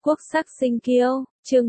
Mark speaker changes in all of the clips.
Speaker 1: Quốc sắc sinh kiêu, chương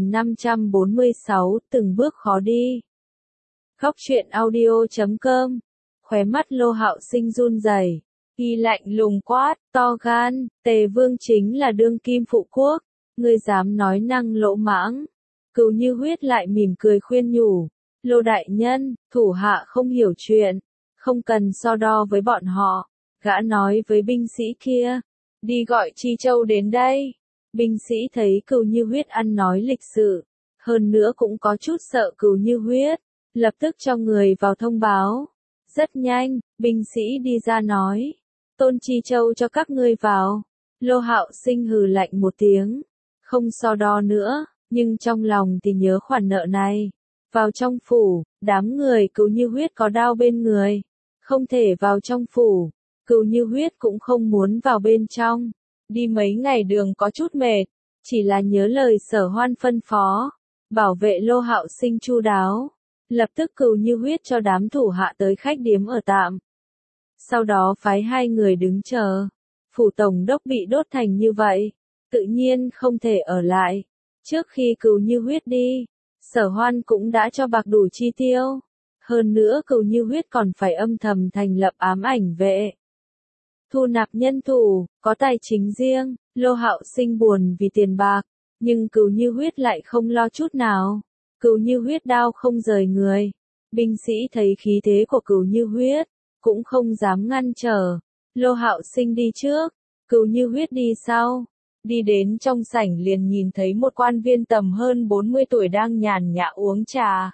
Speaker 1: 1546, từng bước khó đi. Góc truyện audio.com, khóe mắt Lô Hạo Sinh run rẩy, y lạnh lùng quát, to gan, Tề Vương chính là đương kim phụ quốc, ngươi dám nói năng lỗ mãng. Cửu Như Huyết lại mỉm cười khuyên nhủ, Lô đại nhân, thủ hạ không hiểu chuyện, không cần so đo với bọn họ. Gã nói với binh sĩ kia, đi gọi Chi Châu đến đây. Binh sĩ thấy Cửu Như Huyết ăn nói lịch sự, hơn nữa cũng có chút sợ Cửu Như Huyết, lập tức cho người vào thông báo. Rất nhanh, binh sĩ đi ra nói, Tôn Chi Châu cho các ngươi vào. Lô Hạo Sinh hừ lạnh một tiếng, không so đo nữa, nhưng trong lòng thì nhớ khoản nợ này. Vào trong phủ, đám người Cửu Như Huyết có đao bên người, không thể vào trong phủ. Cửu Như Huyết cũng không muốn vào bên trong. Đi mấy ngày đường có chút mệt, chỉ là nhớ lời Sở Hoan phân phó, bảo vệ Lô Hạo Sinh chu đáo. Lập tức Cửu Như Huyết cho đám thủ hạ tới khách điếm ở tạm. Sau đó phái hai người đứng chờ. Phủ tổng đốc bị đốt thành như vậy, tự nhiên không thể ở lại. Trước khi Cửu Như Huyết đi, Sở Hoan cũng đã cho bạc đủ chi tiêu. Hơn nữa Cửu Như Huyết còn phải âm thầm thành lập ám ảnh vệ, thu nạp nhân thủ, có tài chính riêng. Lô Hạo Sinh buồn vì tiền bạc, nhưng Cửu Như Huyết lại không lo chút nào. Cửu Như Huyết đao không rời người. Binh sĩ thấy khí thế của Cửu Như Huyết, cũng không dám ngăn trở. Lô Hạo Sinh đi trước, Cửu Như Huyết đi sau. Đi đến trong sảnh liền nhìn thấy một quan viên tầm hơn 40 tuổi đang nhàn nhã uống trà.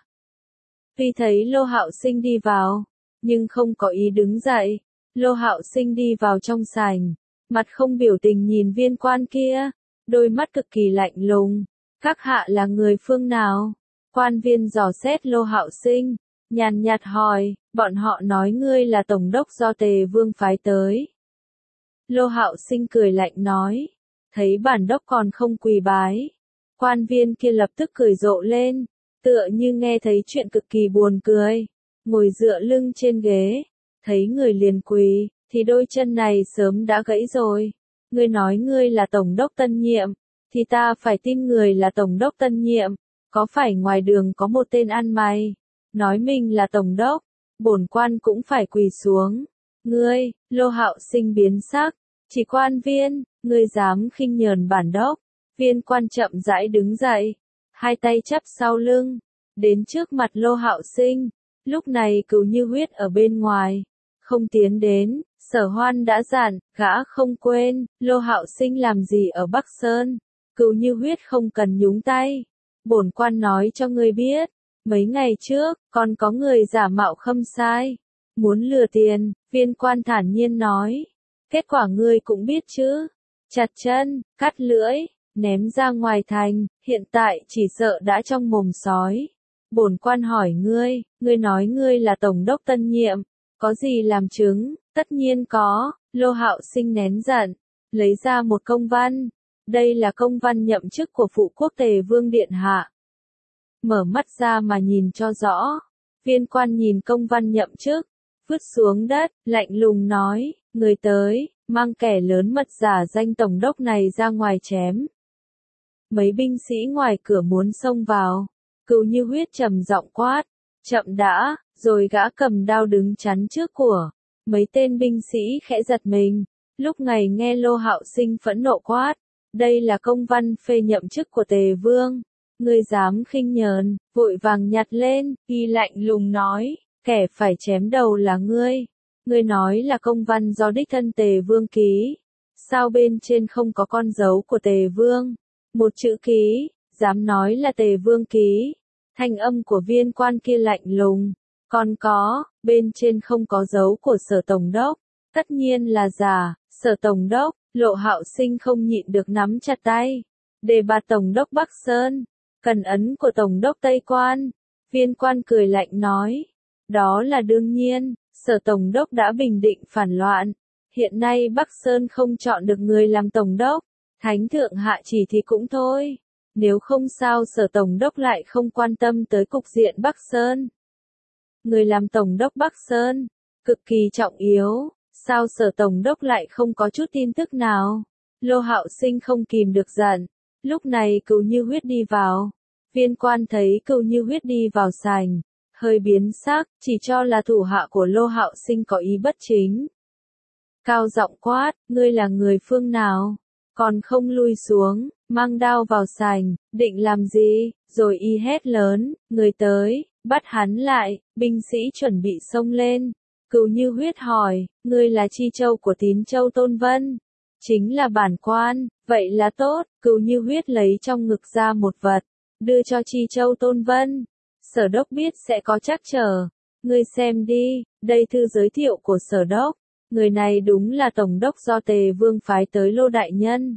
Speaker 1: Vì thấy Lô Hạo Sinh đi vào, nhưng không có ý đứng dậy. Lô Hạo Sinh đi vào trong sảnh, mặt không biểu tình nhìn viên quan kia, đôi mắt cực kỳ lạnh lùng. Các hạ là người phương nào? Quan viên dò xét Lô Hạo Sinh, nhàn nhạt hỏi, bọn họ nói ngươi là tổng đốc do Tề Vương phái tới. Lô Hạo Sinh cười lạnh nói, thấy bản đốc còn không quỳ bái. Quan viên kia lập tức cười rộ lên, tựa như nghe thấy chuyện cực kỳ buồn cười, ngồi dựa lưng trên ghế. Thấy người liền quỳ, thì đôi chân này sớm đã gãy rồi. Ngươi nói ngươi là tổng đốc tân nhiệm, thì ta phải tin người là tổng đốc tân nhiệm. Có phải ngoài đường có một tên ăn mày, nói mình là tổng đốc, bổn quan cũng phải quỳ xuống. Ngươi, Lô Hạo Sinh biến sắc, chỉ quan viên, ngươi dám khinh nhờn bản đốc. Viên quan chậm rãi đứng dậy, hai tay chắp sau lưng, đến trước mặt Lô Hạo Sinh. Lúc này Cửu Như Huyết ở bên ngoài, không tiến đến. Sở Hoan đã dặn, gã không quên, Lô Hạo Sinh làm gì ở Bắc Sơn. Cửu Như Huyết không cần nhúng tay. Bổn quan nói cho ngươi biết, mấy ngày trước, còn có người giả mạo Khâm Sai, muốn lừa tiền. Viên quan thản nhiên nói, kết quả ngươi cũng biết chứ, chặt chân, cắt lưỡi, ném ra ngoài thành, hiện tại chỉ sợ đã trong mồm sói. Bổn quan hỏi ngươi, ngươi nói ngươi là tổng đốc tân nhiệm, có gì làm chứng? Tất nhiên có. Lô Hạo Sinh nén giận, lấy ra một công văn. Đây là công văn nhậm chức của phụ quốc Tề Vương điện hạ. Mở mắt ra mà nhìn cho rõ. Viên quan nhìn công văn nhậm chức, vứt xuống đất, lạnh lùng nói, người tới, mang kẻ lớn mật giả danh tổng đốc này ra ngoài chém. Mấy binh sĩ ngoài cửa muốn xông vào. Cửu Như Huyết trầm giọng quát, chậm đã, rồi gã cầm đao đứng chắn trước của. Mấy tên binh sĩ khẽ giật mình, lúc này nghe Lô Hạo Sinh phẫn nộ quát, đây là công văn phê nhậm chức của Tề Vương, ngươi dám khinh nhờn. Vội vàng nhặt lên, y lạnh lùng nói, kẻ phải chém đầu là ngươi. Ngươi nói là công văn do đích thân Tề Vương ký, sao bên trên không có con dấu của Tề Vương, một chữ ký, dám nói là Tề Vương ký. Thanh âm của viên quan kia lạnh lùng, còn có, bên trên không có dấu của Sở tổng đốc, tất nhiên là giả. Sở tổng đốc. Lô Hạo Sinh không nhịn được nắm chặt tay, đề bạt tổng đốc Bắc Sơn, cần ấn của tổng đốc Tây Quan. Viên quan cười lạnh nói, đó là đương nhiên. Sở tổng đốc đã bình định phản loạn, hiện nay Bắc Sơn không chọn được người làm tổng đốc, thánh thượng hạ chỉ thì cũng thôi. Nếu không sao Sở tổng đốc lại không quan tâm tới cục diện Bắc Sơn. Người làm tổng đốc Bắc Sơn, cực kỳ trọng yếu, sao Sở tổng đốc lại không có chút tin tức nào? Lô Hạo Sinh không kìm được giận, Lúc này Cừu Như Huyết đi vào. Viên quan thấy Cừu Như Huyết đi vào sảnh, hơi biến sắc, chỉ cho là thủ hạ của Lô Hạo Sinh có ý bất chính. Cao giọng quát, ngươi là người phương nào? Còn không lui xuống, mang đao vào sảnh, định làm gì? Rồi y hét lớn, người tới, bắt hắn lại, binh sĩ chuẩn bị xông lên. Cừu Như Huyết hỏi, ngươi là chi châu của Tín Châu Tôn Vân? Chính là bản quan, vậy là tốt. Cừu Như Huyết lấy trong ngực ra một vật, đưa cho chi châu Tôn Vân. Sở đốc biết sẽ có trắc trở. Ngươi xem đi, đây thư giới thiệu của sở đốc. Người này đúng là tổng đốc do Tề Vương phái tới Lô đại nhân.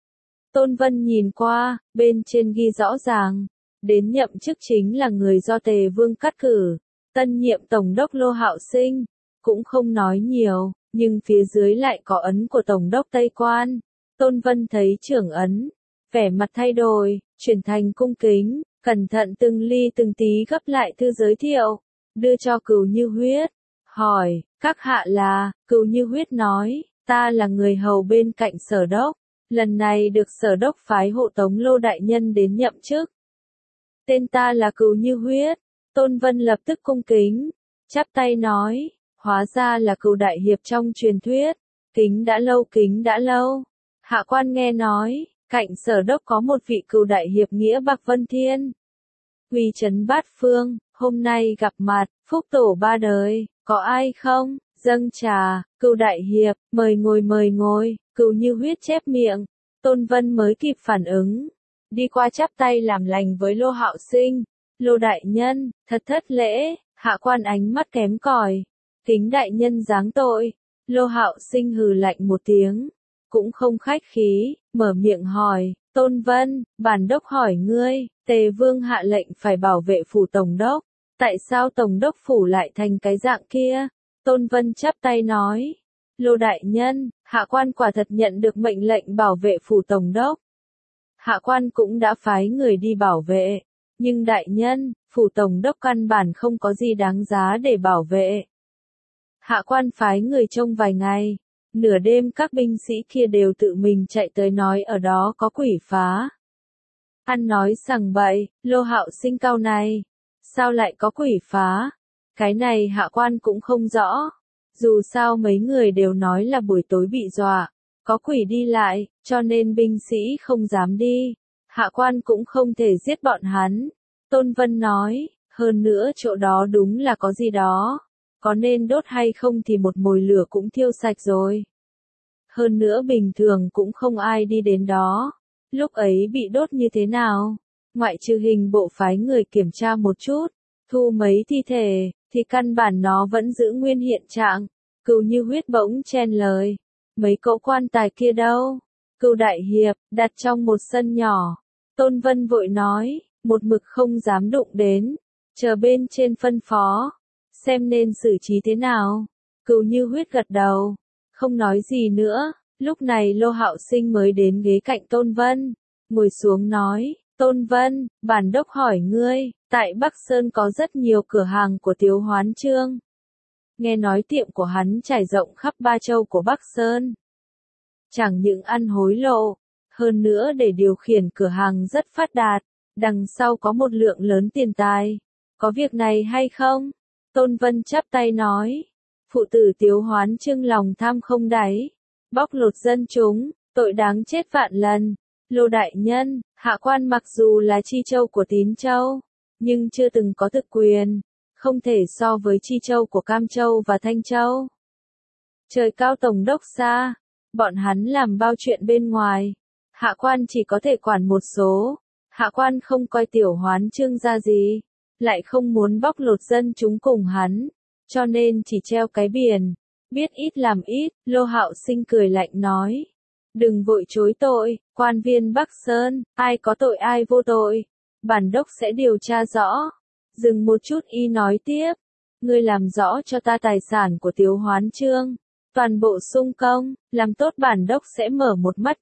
Speaker 1: Tôn Vân nhìn qua, bên trên ghi rõ ràng, đến nhậm chức chính là người do Tề Vương cắt cử, tân nhiệm tổng đốc Lô Hạo Sinh, cũng không nói nhiều, nhưng phía dưới lại có ấn của tổng đốc Tây Quan. Tôn Vân thấy trưởng ấn, vẻ mặt thay đổi, chuyển thành cung kính, cẩn thận từng ly từng tí gấp lại thư giới thiệu, đưa cho Cừu Như Huyết, hỏi, các hạ là? Cừu Như Huyết nói, ta là người hầu bên cạnh sở đốc, lần này được sở đốc phái hộ tống Lô đại nhân đến nhậm chức. Tên ta là Cừu Như Huyết. Tôn Vân lập tức cung kính, chắp tay nói, hóa ra là Cừu đại hiệp trong truyền thuyết, kính đã lâu. Hạ quan nghe nói, cạnh sở đốc có một vị Cừu đại hiệp nghĩa bạc vân thiên, uy chấn bát phương, hôm nay gặp mặt, phúc tổ ba đời, có ai không? Dâng trà, Cừu đại hiệp, mời ngồi. Cừu Như Huyết chép miệng. Tôn Vân mới kịp phản ứng, đi qua chắp tay làm lành với Lô Hạo Sinh. Lô đại nhân, thật thất lễ. Hạ quan ánh mắt kém cỏi, kính đại nhân giáng tội. Lô Hạo Sinh hừ lạnh một tiếng, cũng không khách khí, mở miệng hỏi, Tôn Vân, bản đốc hỏi ngươi, Tề Vương hạ lệnh phải bảo vệ phủ tổng đốc, tại sao tổng đốc phủ lại thành cái dạng kia? Tôn Vân chắp tay nói, Lô đại nhân, hạ quan quả thật nhận được mệnh lệnh bảo vệ phủ tổng đốc. Hạ quan cũng đã phái người đi bảo vệ, nhưng đại nhân, phủ tổng đốc căn bản không có gì đáng giá để bảo vệ. Hạ quan phái người trông vài ngày, nửa đêm các binh sĩ kia đều tự mình chạy tới nói ở đó có quỷ phá. Ăn nói sằng bậy, Lô Hạo Sinh cau này, sao lại có quỷ phá? Cái này hạ quan cũng không rõ. Dù sao mấy người đều nói là buổi tối bị dọa, có quỷ đi lại, cho nên binh sĩ không dám đi. Hạ quan cũng không thể giết bọn hắn. Tôn Vân nói, hơn nữa chỗ đó đúng là có gì đó. Có nên đốt hay không thì một mồi lửa cũng thiêu sạch rồi. Hơn nữa bình thường cũng không ai đi đến đó. Lúc ấy bị đốt như thế nào? Ngoại trừ hình bộ phái người kiểm tra một chút, thu mấy thi thể, thì căn bản nó vẫn giữ nguyên hiện trạng. Cừu Như Huyết bỗng chen lời. Mấy cậu quan tài kia đâu? Cừu đại hiệp, đặt trong một sân nhỏ. Tôn Vân vội nói, một mực không dám đụng đến. Chờ bên trên phân phó. Xem nên xử trí thế nào. Cừu Như Huyết gật đầu. Không nói gì nữa. Lúc này Lô Hạo Sinh mới đến ghế cạnh Tôn Vân. Ngồi xuống nói, Tôn Vân, bản đốc hỏi ngươi, tại Bắc Sơn có rất nhiều cửa hàng của Tiếu Hoán Chương. Nghe nói tiệm của hắn trải rộng khắp ba châu của Bắc Sơn. Chẳng những ăn hối lộ, hơn nữa để điều khiển cửa hàng rất phát đạt, đằng sau có một lượng lớn tiền tài. Có việc này hay không? Tôn Vân chắp tay nói, phụ tử Tiếu Hoán Chương lòng tham không đáy, bóc lột dân chúng, tội đáng chết vạn lần. Lô đại nhân, hạ quan mặc dù là chi châu của Tín Châu, nhưng chưa từng có thực quyền, không thể so với chi châu của Cam Châu và Thanh Châu. Trời cao tổng đốc xa, bọn hắn làm bao chuyện bên ngoài, hạ quan chỉ có thể quản một số, hạ quan không coi Tiểu Hoán Chương ra gì, lại không muốn bóc lột dân chúng cùng hắn, cho nên chỉ treo cái biển, biết ít làm ít. Lô Hạo Sinh cười lạnh nói, đừng vội chối tội, quan viên Bắc Sơn, ai có tội ai vô tội, bản đốc sẽ điều tra rõ. Dừng một chút y nói tiếp, ngươi làm rõ cho ta tài sản của Tiếu Hoán Chương, toàn bộ sung công, làm tốt bản đốc sẽ mở một mắt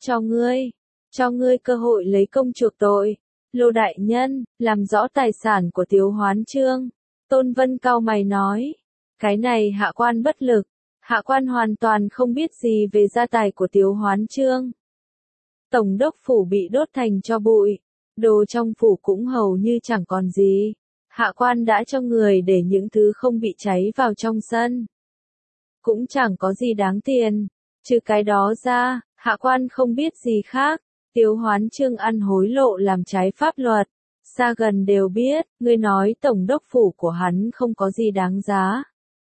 Speaker 1: cho ngươi cơ hội lấy công chuộc tội. Lô đại nhân, làm rõ tài sản của Tiếu Hoán Chương. Tôn Vân cau mày nói, cái này hạ quan bất lực, hạ quan hoàn toàn không biết gì về gia tài của Tiếu Hoán Chương. Tổng đốc phủ bị đốt thành tro bụi, đồ trong phủ cũng hầu như chẳng còn gì. Hạ quan đã cho người để những thứ không bị cháy vào trong sân. Cũng chẳng có gì đáng tiền, trừ cái đó ra, hạ quan không biết gì khác. Tiếu Hoán Chương ăn hối lộ làm trái pháp luật. Xa gần đều biết, ngươi nói tổng đốc phủ của hắn không có gì đáng giá.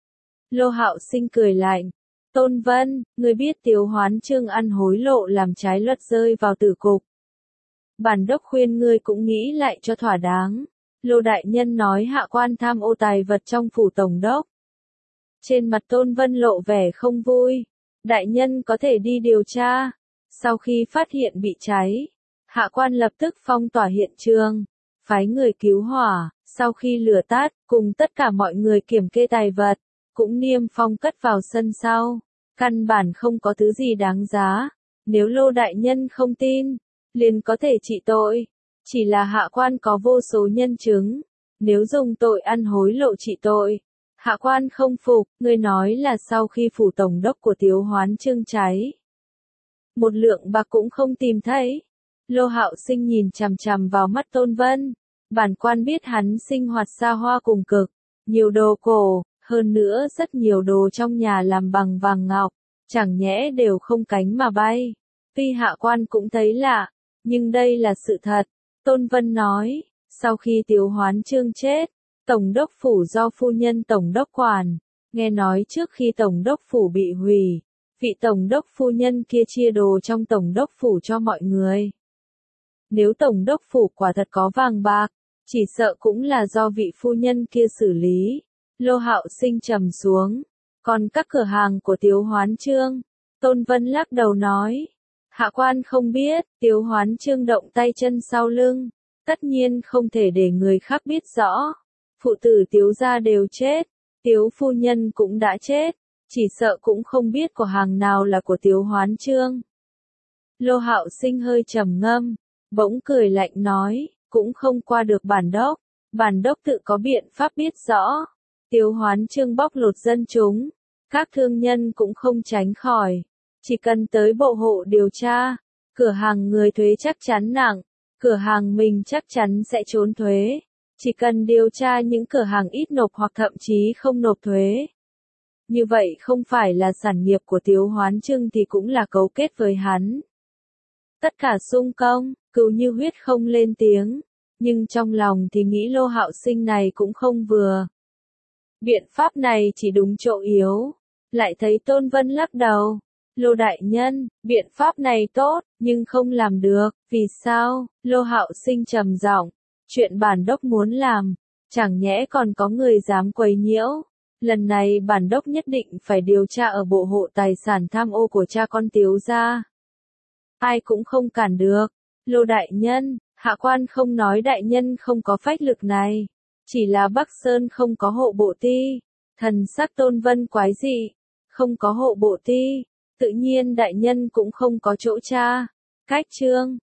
Speaker 1: Lô Hạo Sinh cười lạnh. Tôn Vân, ngươi biết Tiếu Hoán Chương ăn hối lộ làm trái luật rơi vào tử cục. Bản đốc khuyên ngươi cũng nghĩ lại cho thỏa đáng. Lô đại nhân nói hạ quan tham ô tài vật trong phủ tổng đốc. Trên mặt Tôn Vân lộ vẻ không vui. Đại nhân có thể đi điều tra. Sau khi phát hiện bị cháy, hạ quan lập tức phong tỏa hiện trường, phái người cứu hỏa, sau khi lửa tắt, cùng tất cả mọi người kiểm kê tài vật, cũng niêm phong cất vào sân sau. Căn bản không có thứ gì đáng giá. Nếu Lô đại nhân không tin, liền có thể trị tội. Chỉ là hạ quan có vô số nhân chứng. Nếu dùng tội ăn hối lộ trị tội, hạ quan không phục. Ngươi nói là sau khi phủ tổng đốc của Tiếu Hoán Chương cháy, một lượng bạc cũng không tìm thấy. Lô Hạo Sinh nhìn chằm chằm vào mắt Tôn Vân. Bản quan biết hắn sinh hoạt xa hoa cùng cực, nhiều đồ cổ, hơn nữa rất nhiều đồ trong nhà làm bằng vàng ngọc, chẳng nhẽ đều không cánh mà bay. Tuy hạ quan cũng thấy lạ, nhưng đây là sự thật. Tôn Vân nói, sau khi Tiếu Hoán Chương chết, tổng đốc phủ do phu nhân tổng đốc quản. Nghe nói trước khi tổng đốc phủ bị hủy, vị tổng đốc phu nhân kia chia đồ trong tổng đốc phủ cho mọi người. Nếu tổng đốc phủ quả thật có vàng bạc, chỉ sợ cũng là do vị phu nhân kia xử lý. Lô Hạo Sinh trầm xuống. Còn các cửa hàng của Tiếu Hoán Chương, Tôn Vân lắc đầu nói. Hạ quan không biết, Tiếu Hoán Chương động tay chân sau lưng. Tất nhiên không thể để người khác biết rõ. Phụ tử Tiếu gia đều chết, Tiếu phu nhân cũng đã chết. Chỉ sợ cũng không biết của hàng nào là của Tiếu Hoán Chương. Lô Hạo Sinh hơi trầm ngâm, bỗng cười lạnh nói, cũng không qua được bản đốc. Bản đốc tự có biện pháp biết rõ. Tiếu Hoán Chương bóc lột dân chúng, các thương nhân cũng không tránh khỏi. Chỉ cần tới bộ hộ điều tra, cửa hàng người thuế chắc chắn nặng, cửa hàng mình chắc chắn sẽ trốn thuế. Chỉ cần điều tra những cửa hàng ít nộp hoặc thậm chí không nộp thuế. Như vậy không phải là sản nghiệp của Tiếu Hoán Chương thì cũng là cấu kết với hắn. Tất cả xung công, Cừu Như Huyết không lên tiếng, nhưng trong lòng thì nghĩ Lô Hạo Sinh này cũng không vừa. Biện pháp này chỉ đúng chỗ yếu. Lại thấy Tôn Vân lắc đầu. Lô đại nhân, biện pháp này tốt, nhưng không làm được. Vì sao? Lô Hạo Sinh trầm giọng. Chuyện bản đốc muốn làm, chẳng nhẽ còn có người dám quấy nhiễu. Lần này bản đốc nhất định phải điều tra ở bộ hộ tài sản tham ô của cha con Tiếu gia. Ai cũng không cản được. Lô đại nhân, hạ quan không nói đại nhân không có phách lực này. Chỉ là Bắc Sơn không có hộ bộ ti. Thần sắc Tôn Vân quái dị. Không có hộ bộ ti. Tự nhiên đại nhân cũng không có chỗ tra. Cách chương.